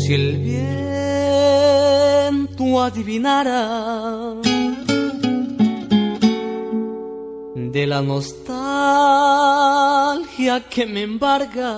si el viento adivinara de la nostalgia que me embarga.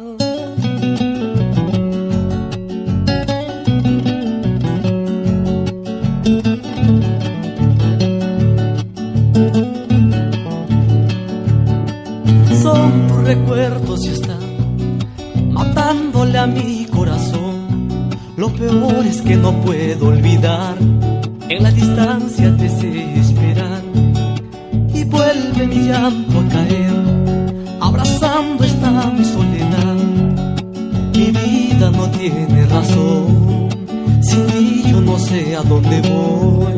Son tus recuerdos y están matándole a mi corazón. Lo peor es que no puedo olvidar, en la distancia te sé esperar. Y vuelve mi llanto a caer, abrazando esta mi soledad. Mi vida no tiene razón, sin ti yo no sé a dónde voy.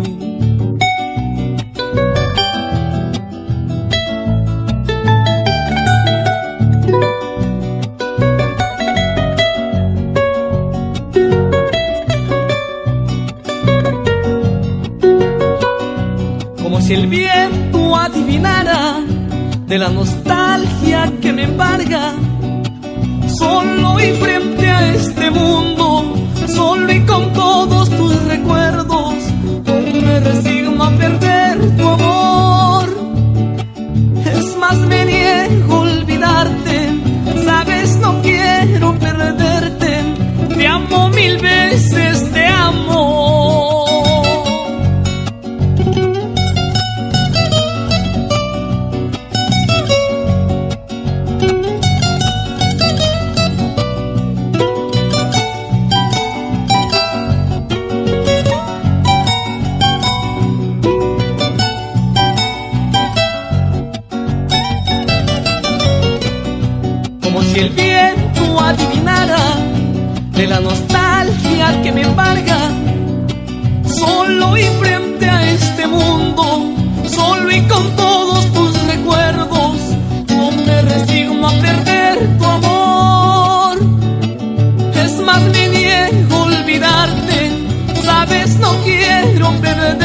Como si el viento adivinara de la nostalgia que me embarga. Solo y frente a este mundo, solo y con todos tus recuerdos, me resigno a perder tu amor. Es más, me niego a olvidarte, sabes, no quiero perderte. Te amo mil veces, te amo. Si el viento adivinara de la nostalgia que me embarga. Solo y frente a este mundo, solo y con todos tus recuerdos, no me resigno a perder tu amor. Es más, me niego a olvidarte, sabes, no quiero perder